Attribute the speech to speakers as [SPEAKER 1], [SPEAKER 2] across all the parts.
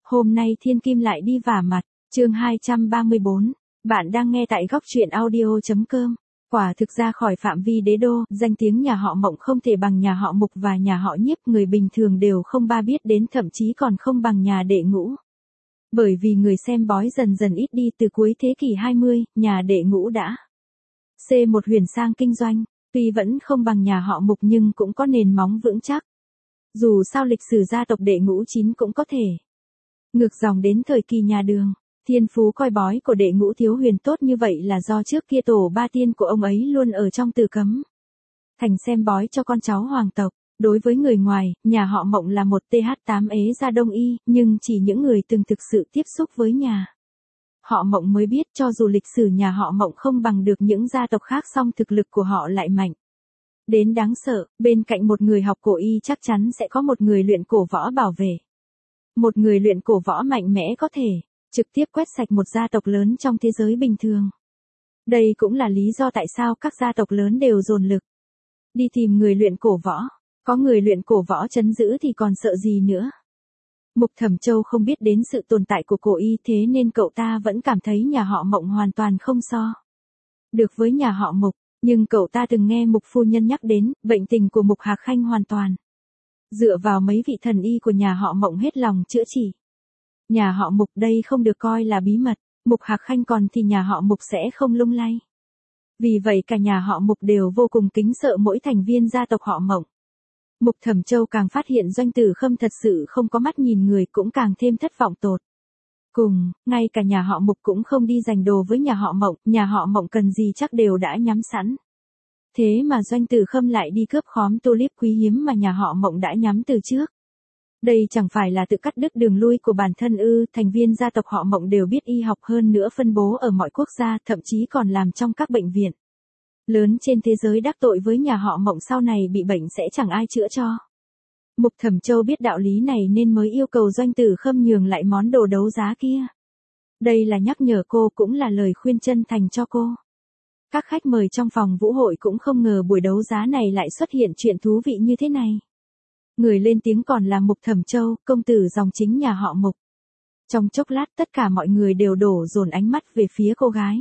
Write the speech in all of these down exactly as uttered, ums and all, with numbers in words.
[SPEAKER 1] Hôm nay thiên kim lại đi vả mặt, chương hai trăm ba mươi bốn, bạn đang nghe tại góc truyện audio.com. Quả thực ra khỏi phạm vi đế đô, danh tiếng nhà họ Mộng không thể bằng nhà họ Mục và nhà họ Nhiếp, người bình thường đều không ba biết đến, thậm chí còn không bằng nhà Đệ Ngũ. Bởi vì người xem bói dần dần ít đi, từ cuối thế kỷ hai mươi, nhà Đệ Ngũ đã C một huyền sang kinh doanh, tuy vẫn không bằng nhà họ Mục nhưng cũng có nền móng vững chắc. Dù sao lịch sử gia tộc Đệ Ngũ chín cũng có thể ngược dòng đến thời kỳ nhà Đường. Thiên phú coi bói của Đệ Ngũ Thiếu Huyền tốt như vậy là do trước kia tổ ba tiên của ông ấy luôn ở trong Tử Cấm Thành xem bói cho con cháu hoàng tộc. Đối với người ngoài, nhà họ Mộng là một th tám ế gia đông y, nhưng chỉ những người từng thực sự tiếp xúc với nhà họ Mộng mới biết, cho dù lịch sử nhà họ Mộng không bằng được những gia tộc khác, song thực lực của họ lại mạnh đến đáng sợ. Bên cạnh một người học cổ y chắc chắn sẽ có một người luyện cổ võ bảo vệ. Một người luyện cổ võ mạnh mẽ có thể trực tiếp quét sạch một gia tộc lớn trong thế giới bình thường. Đây cũng là lý do tại sao các gia tộc lớn đều dồn lực đi tìm người luyện cổ võ. Có người luyện cổ võ trấn giữ thì còn sợ gì nữa. Mục Thẩm Châu không biết đến sự tồn tại của cổ y, thế nên cậu ta vẫn cảm thấy nhà họ Mộng hoàn toàn không so được với nhà họ Mục. Nhưng cậu ta từng nghe Mục phu nhân nhắc đến, bệnh tình của Mục Hạc Khanh hoàn toàn dựa vào mấy vị thần y của nhà họ Mộng hết lòng chữa trị. Nhà họ Mục đây không được coi là bí mật, Mục Hạc Khanh còn thì nhà họ Mục sẽ không lung lay. Vì vậy cả nhà họ Mục đều vô cùng kính sợ mỗi thành viên gia tộc họ Mộng. Mục Thẩm Châu càng phát hiện Doanh Tử Khâm thật sự không có mắt nhìn người, cũng càng thêm thất vọng tột cùng. Ngay cả nhà họ Mục cũng không đi giành đồ với nhà họ Mộng, nhà họ Mộng cần gì chắc đều đã nhắm sẵn. Thế mà Doanh Tử Khâm lại đi cướp khóm tulip quý hiếm mà nhà họ Mộng đã nhắm từ trước. Đây chẳng phải là tự cắt đứt đường lui của bản thân ư? Thành viên gia tộc họ Mộng đều biết y học, hơn nữa phân bố ở mọi quốc gia, thậm chí còn làm trong các bệnh viện lớn trên thế giới. Đắc tội với nhà họ Mộng sau này bị bệnh sẽ chẳng ai chữa cho. Mục Thẩm Châu biết đạo lý này nên mới yêu cầu Doanh Tử Khâm nhường lại món đồ đấu giá kia. Đây là nhắc nhở cô, cũng là lời khuyên chân thành cho cô. Các khách mời trong phòng vũ hội cũng không ngờ buổi đấu giá này lại xuất hiện chuyện thú vị như thế này. Người lên tiếng còn là Mục Thẩm Châu, công tử dòng chính nhà họ Mục. Trong chốc lát tất cả mọi người đều đổ dồn ánh mắt về phía cô gái.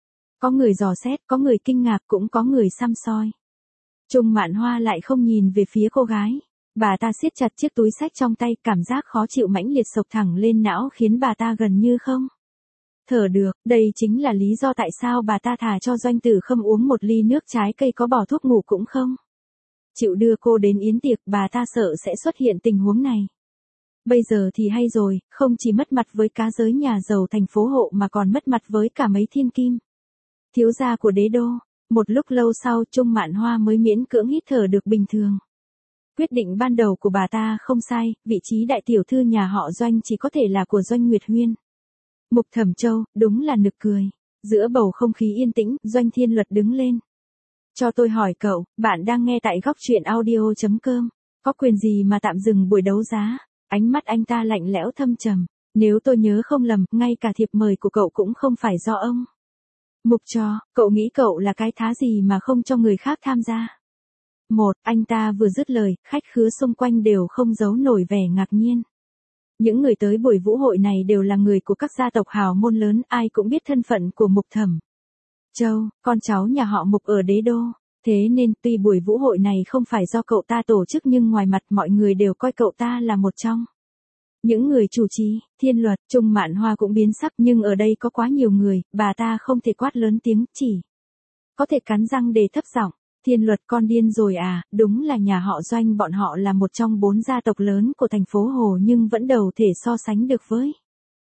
[SPEAKER 1] Có người dò xét, có người kinh ngạc, cũng có người săm soi. Trung Mạn Hoa lại không nhìn về phía cô gái. Bà ta siết chặt chiếc túi xách trong tay, cảm giác khó chịu mãnh liệt sộc thẳng lên não khiến bà ta gần như không thở được. Đây chính là lý do tại sao bà ta thà cho Doanh Tử Khâm uống một ly nước trái cây có bỏ thuốc ngủ cũng không chịu đưa cô đến yến tiệc. Bà ta sợ sẽ xuất hiện tình huống này. Bây giờ thì hay rồi, không chỉ mất mặt với cá giới nhà giàu thành phố hộ mà còn mất mặt với cả mấy thiên kim thiếu gia của đế đô. Một lúc lâu sau, Trung Mạn Hoa mới miễn cưỡng hít thở được bình thường. Quyết định ban đầu của bà ta không sai, vị trí đại tiểu thư nhà họ Doanh chỉ có thể là của Doanh Nguyệt Huyên. Mục Thẩm Châu, đúng là nực cười. Giữa bầu không khí yên tĩnh, Doanh Thiên Luật đứng lên. Cho tôi hỏi cậu, bạn đang nghe tại góc truyện audio.com, có quyền gì mà tạm dừng buổi đấu giá? Ánh mắt anh ta lạnh lẽo thâm trầm. Nếu tôi nhớ không lầm, ngay cả thiệp mời của cậu cũng không phải do ông Mục cho, cậu nghĩ cậu là cái thá gì mà không cho người khác tham gia? Một, anh ta vừa dứt lời, khách khứa xung quanh đều không giấu nổi vẻ ngạc nhiên. Những người tới buổi vũ hội này đều là người của các gia tộc hào môn lớn, ai cũng biết thân phận của Mục Thẩm Châu, con cháu nhà họ Mục ở đế đô. Thế nên tuy buổi vũ hội này không phải do cậu ta tổ chức nhưng ngoài mặt mọi người đều coi cậu ta là một trong những người chủ trì. Thiên Luật, Trung Mạn Hoa cũng biến sắc, nhưng ở đây có quá nhiều người, bà ta không thể quát lớn tiếng, chỉ có thể cắn răng để thấp giọng. Thiên Luật, con điên rồi à? Đúng là nhà họ Doanh bọn họ là một trong bốn gia tộc lớn của thành phố Hồ nhưng vẫn đầu thể so sánh được với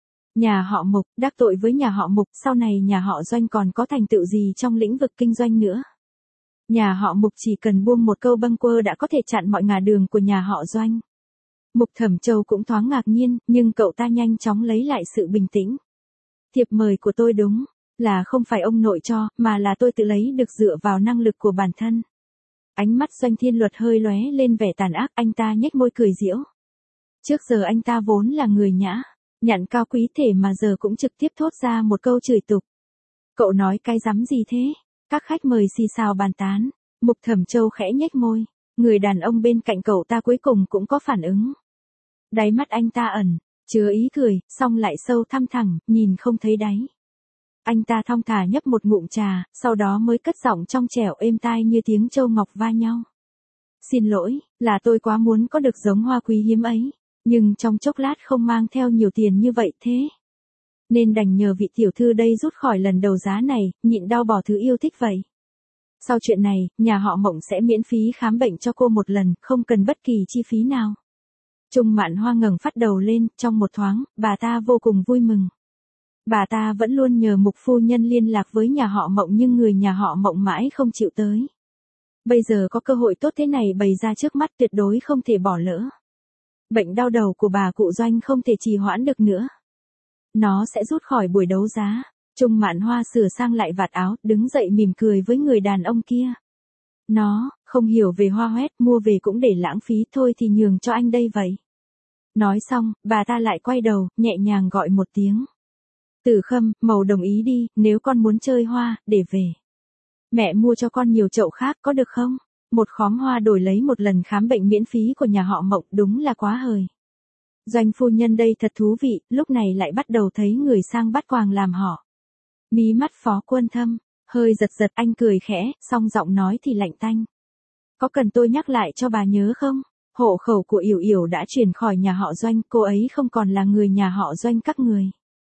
[SPEAKER 1] nhà họ Mục. Đắc tội với nhà họ Mục, sau này nhà họ Doanh còn có thành tựu gì trong lĩnh vực kinh doanh nữa? Nhà họ Mục chỉ cần buông một câu bâng quơ đã có thể chặn mọi ngả đường của nhà họ Doanh. Mục Thẩm Châu cũng thoáng ngạc nhiên, nhưng cậu ta nhanh chóng lấy lại sự bình tĩnh. Thiệp mời của tôi đúng là không phải ông nội cho, mà là tôi tự lấy được dựa vào năng lực của bản thân. Ánh mắt Doanh Thiên Luật hơi lóe lên vẻ tàn ác, anh ta nhếch môi cười giễu. Trước giờ anh ta vốn là người nhã nhặn cao quý thể mà giờ cũng trực tiếp thốt ra một câu chửi tục. Cậu nói cái rắm gì thế? Các khách mời xì xào bàn tán. Mục Thẩm Châu khẽ nhếch môi. Người đàn ông bên cạnh cậu ta cuối cùng cũng có phản ứng. Đáy mắt anh ta ẩn chứa ý cười, xong lại sâu thăm thẳm, nhìn không thấy đáy. Anh ta thong thả nhấp một ngụm trà, sau đó mới cất giọng trong trẻo êm tai như tiếng châu ngọc va nhau. Xin lỗi, là tôi quá muốn có được giống hoa quý hiếm ấy, nhưng trong chốc lát không mang theo nhiều tiền như vậy thế. Nên đành nhờ vị tiểu thư đây rút khỏi lần đấu giá này, nhịn đau bỏ thứ yêu thích vậy. Sau chuyện này, nhà họ Mộng sẽ miễn phí khám bệnh cho cô một lần, không cần bất kỳ chi phí nào. Trung Mạn Hoa ngẩng phát đầu lên, trong một thoáng, bà ta vô cùng vui mừng. Bà ta vẫn luôn nhờ Mục phu nhân liên lạc với nhà họ Mộng nhưng người nhà họ Mộng mãi không chịu tới. Bây giờ có cơ hội tốt thế này bày ra trước mắt tuyệt đối không thể bỏ lỡ. Bệnh đau đầu của bà cụ Doanh không thể trì hoãn được nữa. Nó sẽ rút khỏi buổi đấu giá. Trung Mạn Hoa sửa sang lại vạt áo, đứng dậy mỉm cười với người đàn ông kia. Nó, không hiểu về hoa hoét, mua về cũng để lãng phí thôi thì nhường cho anh đây vậy. Nói xong, bà ta lại quay đầu, nhẹ nhàng gọi một tiếng. Tử Khâm, màu đồng ý đi, nếu con muốn chơi hoa, để về. Mẹ mua cho con nhiều chậu khác có được không? Một khóm hoa đổi lấy một lần khám bệnh miễn phí của nhà họ Mộng đúng là quá hời. Doanh phu nhân đây thật thú vị, lúc này lại bắt đầu thấy người sang bắt quàng làm họ. Mí mắt Phó Quân Thâm, hơi giật giật anh cười khẽ, song giọng nói thì lạnh tanh. Có cần tôi nhắc lại cho bà nhớ không? Hộ khẩu của Yểu Yểu đã chuyển khỏi nhà họ Doanh, cô ấy không còn là người nhà họ Doanh các người.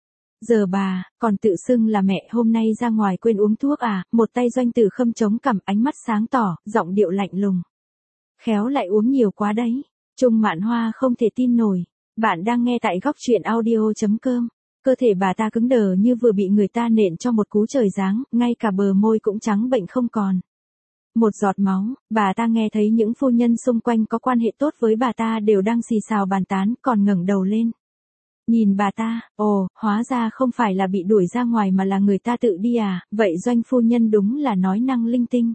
[SPEAKER 1] Giờ bà, còn tự xưng là mẹ hôm nay ra ngoài quên uống thuốc à, một tay Doanh Tử Khâm chống cằm ánh mắt sáng tỏ, giọng điệu lạnh lùng. Khéo lại uống nhiều quá đấy. Trung Mạn Hoa không thể tin nổi. Bạn đang nghe tại góc truyện audio.com. Cơ thể bà ta cứng đờ như vừa bị người ta nện cho một cú trời giáng, ngay cả bờ môi cũng trắng bệnh không còn. Một giọt máu, bà ta nghe thấy những phu nhân xung quanh có quan hệ tốt với bà ta đều đang xì xào bàn tán, còn ngẩng đầu lên. Nhìn bà ta, ồ, hóa ra không phải là bị đuổi ra ngoài mà là người ta tự đi à, vậy Doanh phu nhân đúng là nói năng linh tinh.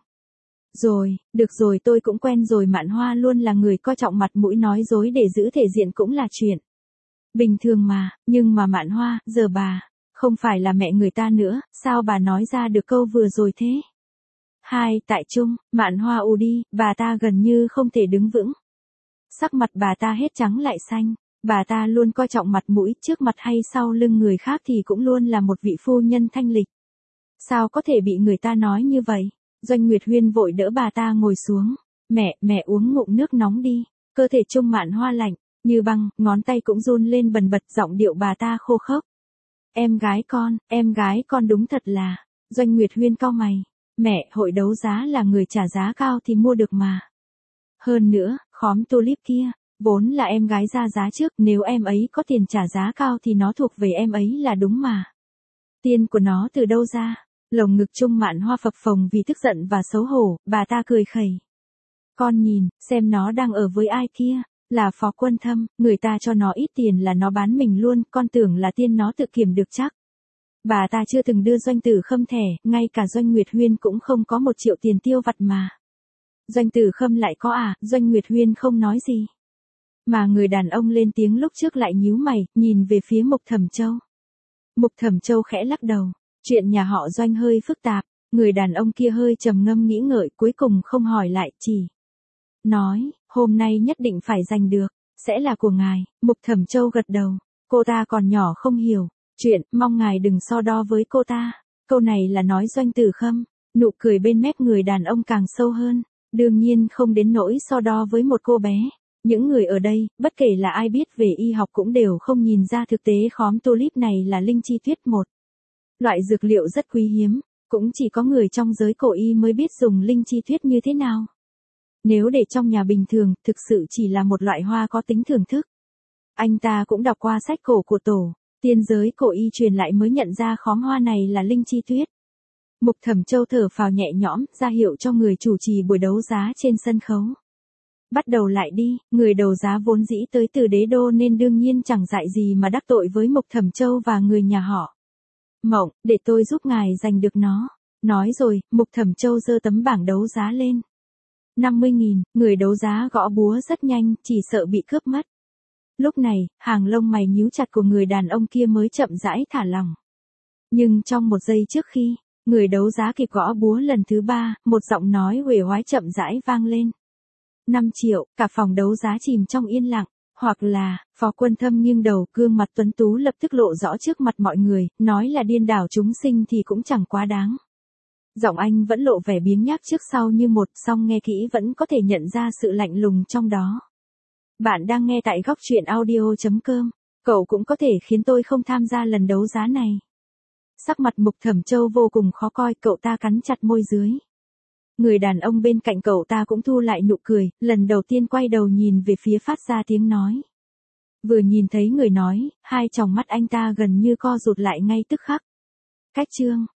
[SPEAKER 1] Rồi, được rồi tôi cũng quen rồi, Mạn Hoa luôn là người coi trọng mặt mũi, nói dối để giữ thể diện cũng là chuyện bình thường mà, nhưng mà Mạn Hoa, giờ bà, không phải là mẹ người ta nữa, sao bà nói ra được câu vừa rồi thế? Hai, tại Trung, Mạn Hoa ù đi, bà ta gần như không thể đứng vững. Sắc mặt bà ta hết trắng lại xanh, bà ta luôn coi trọng mặt mũi, trước mặt hay sau lưng người khác thì cũng luôn là một vị phu nhân thanh lịch. Sao có thể bị người ta nói như vậy? Doanh Nguyệt Huyên vội đỡ bà ta ngồi xuống. Mẹ, mẹ uống ngụm nước nóng đi. Cơ thể Trung Mạn Hoa lạnh như băng, ngón tay cũng run lên bần bật, giọng điệu bà ta khô khốc. Em gái con, em gái con đúng thật là. Doanh Nguyệt Huyên cau mày. Mẹ, hội đấu giá là người trả giá cao thì mua được mà. Hơn nữa, khóm tulip kia, vốn là em gái ra giá trước, nếu em ấy có tiền trả giá cao thì nó thuộc về em ấy là đúng mà. Tiền của nó từ đâu ra? Lồng ngực Trung Mạn Hoa phập phồng vì tức giận và xấu hổ, bà ta cười khẩy. Con nhìn, xem nó đang ở với ai kia, là Phó Quân Thâm, người ta cho nó ít tiền là nó bán mình luôn, con tưởng là tiền nó tự kiểm được chắc. Bà ta chưa từng đưa Doanh Tử Khâm thẻ, ngay cả Doanh Nguyệt Huyên cũng không có một triệu tiền tiêu vặt mà. Doanh Tử Khâm lại có à, Doanh Nguyệt Huyên không nói gì. Mà người đàn ông lên tiếng lúc trước lại nhíu mày, nhìn về phía Mục Thẩm Châu. Mục Thẩm Châu khẽ lắc đầu. Chuyện nhà họ Doanh hơi phức tạp, người đàn ông kia hơi trầm ngâm nghĩ ngợi, cuối cùng không hỏi lại, chỉ nói, hôm nay nhất định phải giành được, sẽ là của ngài. Mục Thẩm Châu gật đầu, cô ta còn nhỏ không hiểu chuyện, mong ngài đừng so đo với cô ta. Câu này là nói Doanh Tử Khâm, nụ cười bên mép người đàn ông càng sâu hơn, đương nhiên không đến nỗi so đo với một cô bé. Những người ở đây, bất kể là ai biết về y học cũng đều không nhìn ra thực tế khóm tulip này là linh chi tuyết một. Loại dược liệu rất quý hiếm, cũng chỉ có người trong giới cổ y mới biết dùng linh chi tuyết như thế nào. Nếu để trong nhà bình thường, thực sự chỉ là một loại hoa có tính thưởng thức. Anh ta cũng đọc qua sách cổ của tổ, tiên giới cổ y truyền lại mới nhận ra khóm hoa này là linh chi tuyết. Mục Thẩm Châu thở phào nhẹ nhõm, ra hiệu cho người chủ trì buổi đấu giá trên sân khấu. Bắt đầu lại đi, người đấu giá vốn dĩ tới từ đế đô nên đương nhiên chẳng dại gì mà đắc tội với Mục Thẩm Châu và người nhà họ Mộng, để tôi giúp ngài giành được nó. Nói rồi, Mục Thẩm Châu giơ tấm bảng đấu giá lên. năm mươi nghìn, người đấu giá gõ búa rất nhanh, chỉ sợ bị cướp mất. Lúc này, hàng lông mày nhíu chặt của người đàn ông kia mới chậm rãi thả lỏng. Nhưng trong một giây trước khi, người đấu giá kịp gõ búa lần thứ ba, một giọng nói uể oái chậm rãi vang lên. năm triệu, cả phòng đấu giá chìm trong yên lặng. Hoặc là, Phó Quân Thâm nghiêng đầu, gương mặt tuấn tú lập tức lộ rõ trước mặt mọi người, nói là điên đảo chúng sinh thì cũng chẳng quá đáng. Giọng anh vẫn lộ vẻ biếng nhác trước sau như một, song nghe kỹ vẫn có thể nhận ra sự lạnh lùng trong đó. Bạn đang nghe tại góc truyện audio chấm com. Cậu cũng có thể khiến tôi không tham gia lần đấu giá này. Sắc mặt Mục Thẩm Châu vô cùng khó coi, cậu ta cắn chặt môi dưới. Người đàn ông bên cạnh cậu ta cũng thu lại nụ cười, lần đầu tiên quay đầu nhìn về phía phát ra tiếng nói. Vừa nhìn thấy người nói, hai tròng mắt anh ta gần như co rụt lại ngay tức khắc. Cách chương